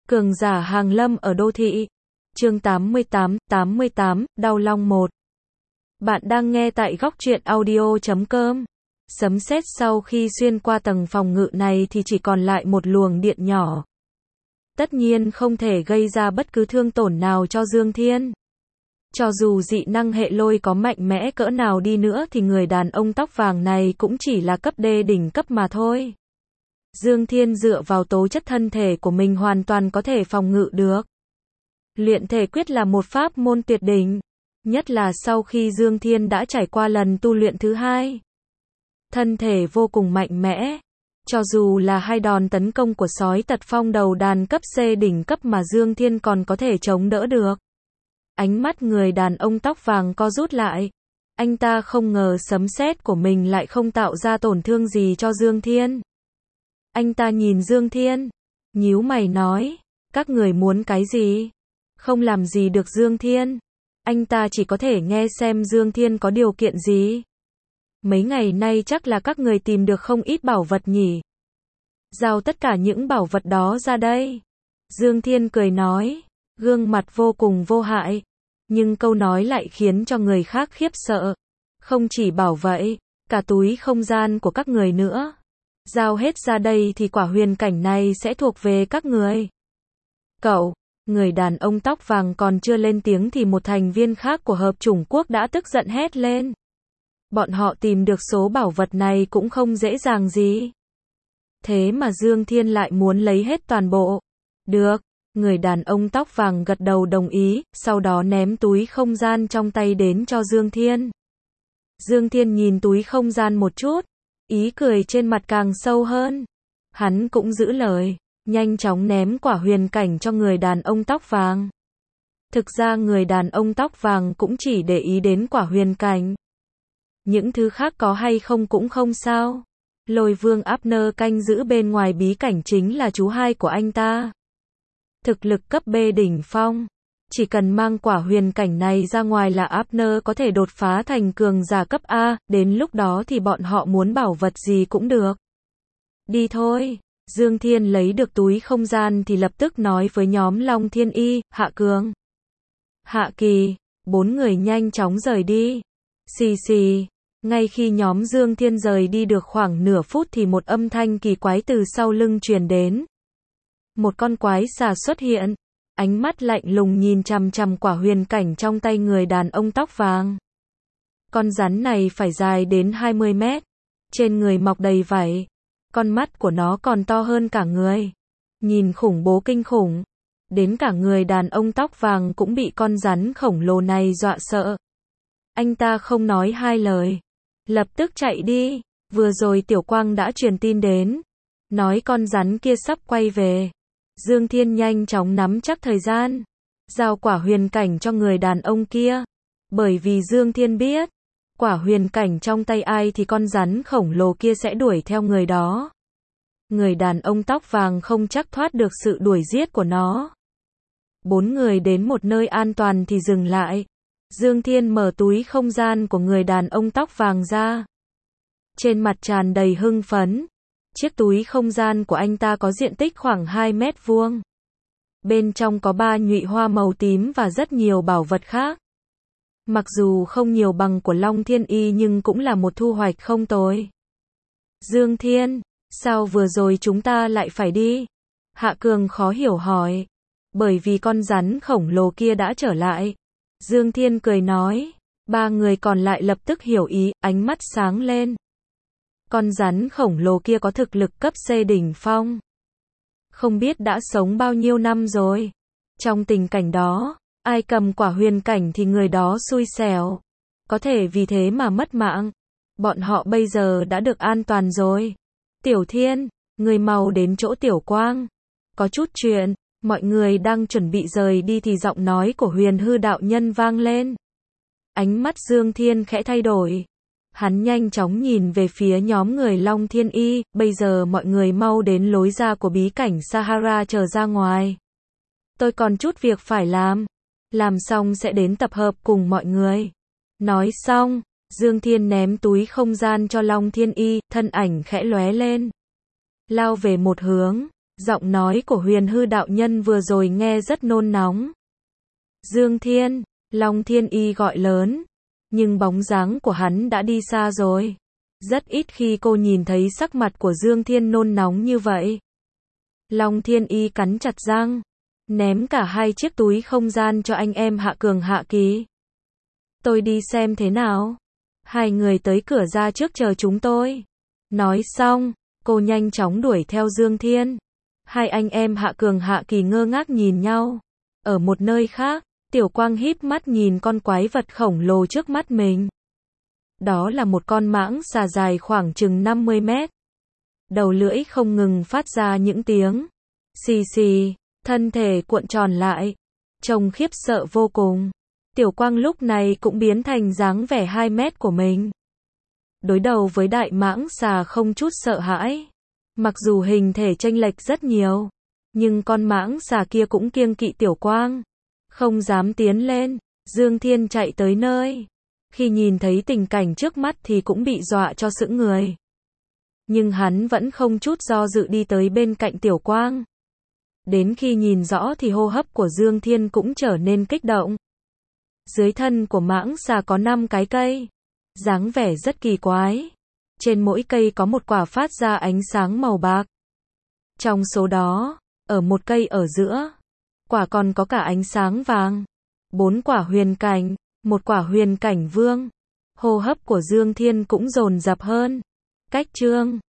Cường giả hàng lâm ở đô thị. Chương 88, Đau Long 1. Bạn đang nghe tại góc truyện audio.com. Sấm sét sau khi xuyên qua tầng phòng ngự này thì chỉ còn lại một luồng điện nhỏ. Tất nhiên không thể gây ra bất cứ thương tổn nào cho Dương Thiên. Cho dù dị năng hệ lôi có mạnh mẽ cỡ nào đi nữa thì người đàn ông tóc vàng này cũng chỉ là cấp D đỉnh cấp mà thôi. Dương Thiên dựa vào tố chất thân thể của mình hoàn toàn có thể phòng ngự được. Luyện thể quyết là một pháp môn tuyệt đỉnh, nhất là sau khi Dương Thiên đã trải qua lần tu luyện thứ hai. Thân thể vô cùng mạnh mẽ, cho dù là hai đòn tấn công của sói tật phong đầu đàn cấp C đỉnh cấp mà Dương Thiên còn có thể chống đỡ được. Ánh mắt người đàn ông tóc vàng co rút lại. Anh ta không ngờ sấm sét của mình lại không tạo ra tổn thương gì cho Dương Thiên. Anh ta nhìn Dương Thiên, nhíu mày nói, các người muốn cái gì? Không làm gì được Dương Thiên. Anh ta chỉ có thể nghe xem Dương Thiên có điều kiện gì. Mấy ngày nay chắc là các người tìm được không ít bảo vật nhỉ? Giao tất cả những bảo vật đó ra đây. Dương Thiên cười nói, gương mặt vô cùng vô hại. Nhưng câu nói lại khiến cho người khác khiếp sợ. Không chỉ bảo vậy, cả túi không gian của các người nữa. Giao hết ra đây thì quả huyền cảnh này sẽ thuộc về các người. Cậu, người đàn ông tóc vàng còn chưa lên tiếng thì một thành viên khác của hợp chủng quốc đã tức giận hét lên. Bọn họ tìm được số bảo vật này cũng không dễ dàng gì. Thế mà Dương Thiên lại muốn lấy hết toàn bộ. Được, người đàn ông tóc vàng gật đầu đồng ý, sau đó ném túi không gian trong tay đến cho Dương Thiên. Dương Thiên nhìn túi không gian một chút. Ý cười trên mặt càng sâu hơn. Hắn cũng giữ lời, nhanh chóng ném quả huyền cảnh cho người đàn ông tóc vàng. Thực ra người đàn ông tóc vàng cũng chỉ để ý đến quả huyền cảnh. Những thứ khác có hay không cũng không sao. Lôi vương Abner canh giữ bên ngoài bí cảnh chính là chú hai của anh ta. Thực lực cấp B đỉnh phong. Chỉ cần mang quả huyền cảnh này ra ngoài là Abner có thể đột phá thành cường giả cấp A, đến lúc đó thì bọn họ muốn bảo vật gì cũng được. Đi thôi. Dương Thiên lấy được túi không gian thì lập tức nói với nhóm Long Thiên Y, Hạ Cường, Hạ Kỳ, 4 người nhanh chóng rời đi. Xì xì. Ngay khi nhóm Dương Thiên rời đi được khoảng nửa phút thì một âm thanh kỳ quái từ sau lưng truyền đến. Một con quái xà xuất hiện. Ánh mắt lạnh lùng nhìn chằm chằm quả huyền cảnh trong tay người đàn ông tóc vàng. Con rắn này phải dài đến 20 mét. Trên người mọc đầy vảy. Con mắt của nó còn to hơn cả người. Nhìn khủng bố kinh khủng. Đến cả người đàn ông tóc vàng cũng bị con rắn khổng lồ này dọa sợ. Anh ta không nói hai lời. Lập tức chạy đi. Vừa rồi Tiểu Quang đã truyền tin đến. Nói con rắn kia sắp quay về. Dương Thiên nhanh chóng nắm chắc thời gian, giao quả huyền cảnh cho người đàn ông kia. Bởi vì Dương Thiên biết, quả huyền cảnh trong tay ai thì con rắn khổng lồ kia sẽ đuổi theo người đó. Người đàn ông tóc vàng không chắc thoát được sự đuổi giết của nó. 4 người đến một nơi an toàn thì dừng lại. Dương Thiên mở túi không gian của người đàn ông tóc vàng ra. Trên mặt tràn đầy hưng phấn. Chiếc túi không gian của anh ta có diện tích khoảng 2 mét vuông. Bên trong có 3 nhụy hoa màu tím và rất nhiều bảo vật khác. Mặc dù không nhiều bằng của Long Thiên Y nhưng cũng là một thu hoạch không tồi. Dương Thiên, sao vừa rồi chúng ta lại phải đi? Hạ Cường khó hiểu hỏi. Bởi vì con rắn khổng lồ kia đã trở lại. Dương Thiên cười nói. 3 người còn lại lập tức hiểu ý, ánh mắt sáng lên. Con rắn khổng lồ kia có thực lực cấp C đỉnh phong. Không biết đã sống bao nhiêu năm rồi. Trong tình cảnh đó, ai cầm quả huyền cảnh thì người đó xui xẻo. Có thể vì thế mà mất mạng. Bọn họ bây giờ đã được an toàn rồi. Tiểu Thiên, người mau đến chỗ Tiểu Quang. Có chút chuyện, mọi người đang chuẩn bị rời đi thì giọng nói của Huyền Hư đạo nhân vang lên. Ánh mắt Dương Thiên khẽ thay đổi. Hắn nhanh chóng nhìn về phía nhóm người Long Thiên Y, bây giờ mọi người mau đến lối ra của bí cảnh Sahara chờ ra ngoài. Tôi còn chút việc phải làm xong sẽ đến tập hợp cùng mọi người. Nói xong, Dương Thiên ném túi không gian cho Long Thiên Y, thân ảnh khẽ lóe lên. Lao về một hướng, Giọng nói của Huyền Hư đạo nhân vừa rồi nghe rất nôn nóng. Dương Thiên, Long Thiên Y gọi lớn, nhưng bóng dáng của hắn đã đi xa rồi. Rất ít khi cô nhìn thấy sắc mặt của Dương Thiên nôn nóng như vậy. Long Thiên Y cắn chặt răng, ném cả hai chiếc túi không gian cho anh em Hạ Cường Hạ Kỳ. Tôi đi xem thế nào. Hai người tới cửa ra trước chờ chúng tôi. Nói xong, cô nhanh chóng đuổi theo Dương Thiên. Hai anh em Hạ Cường Hạ Kỳ ngơ ngác nhìn nhau. Ở một nơi khác, Tiểu Quang híp mắt nhìn con quái vật khổng lồ trước mắt mình. Đó là một con mãng xà dài khoảng chừng 50 mét. Đầu lưỡi không ngừng phát ra những tiếng xì xì, thân thể cuộn tròn lại, trông khiếp sợ vô cùng. Tiểu Quang lúc này cũng biến thành dáng vẻ 2 mét của mình. Đối đầu với đại mãng xà không chút sợ hãi. Mặc dù hình thể chênh lệch rất nhiều, nhưng con mãng xà kia cũng kiêng kỵ Tiểu Quang, không dám tiến lên. Dương Thiên chạy tới nơi. Khi nhìn thấy tình cảnh trước mắt thì cũng bị dọa cho sững người. Nhưng hắn vẫn không chút do dự đi tới bên cạnh Tiểu Quang. Đến khi nhìn rõ thì hô hấp của Dương Thiên cũng trở nên kích động. Dưới thân của mãng xà có 5 cái cây, dáng vẻ rất kỳ quái. Trên mỗi cây có một quả phát ra ánh sáng màu bạc. Trong số đó, ở một cây ở giữa, quả còn có cả ánh sáng vàng. 4 quả huyền cảnh, một quả huyền cảnh vương. Hô hấp của Dương Thiên cũng dồn dập hơn. Cách chương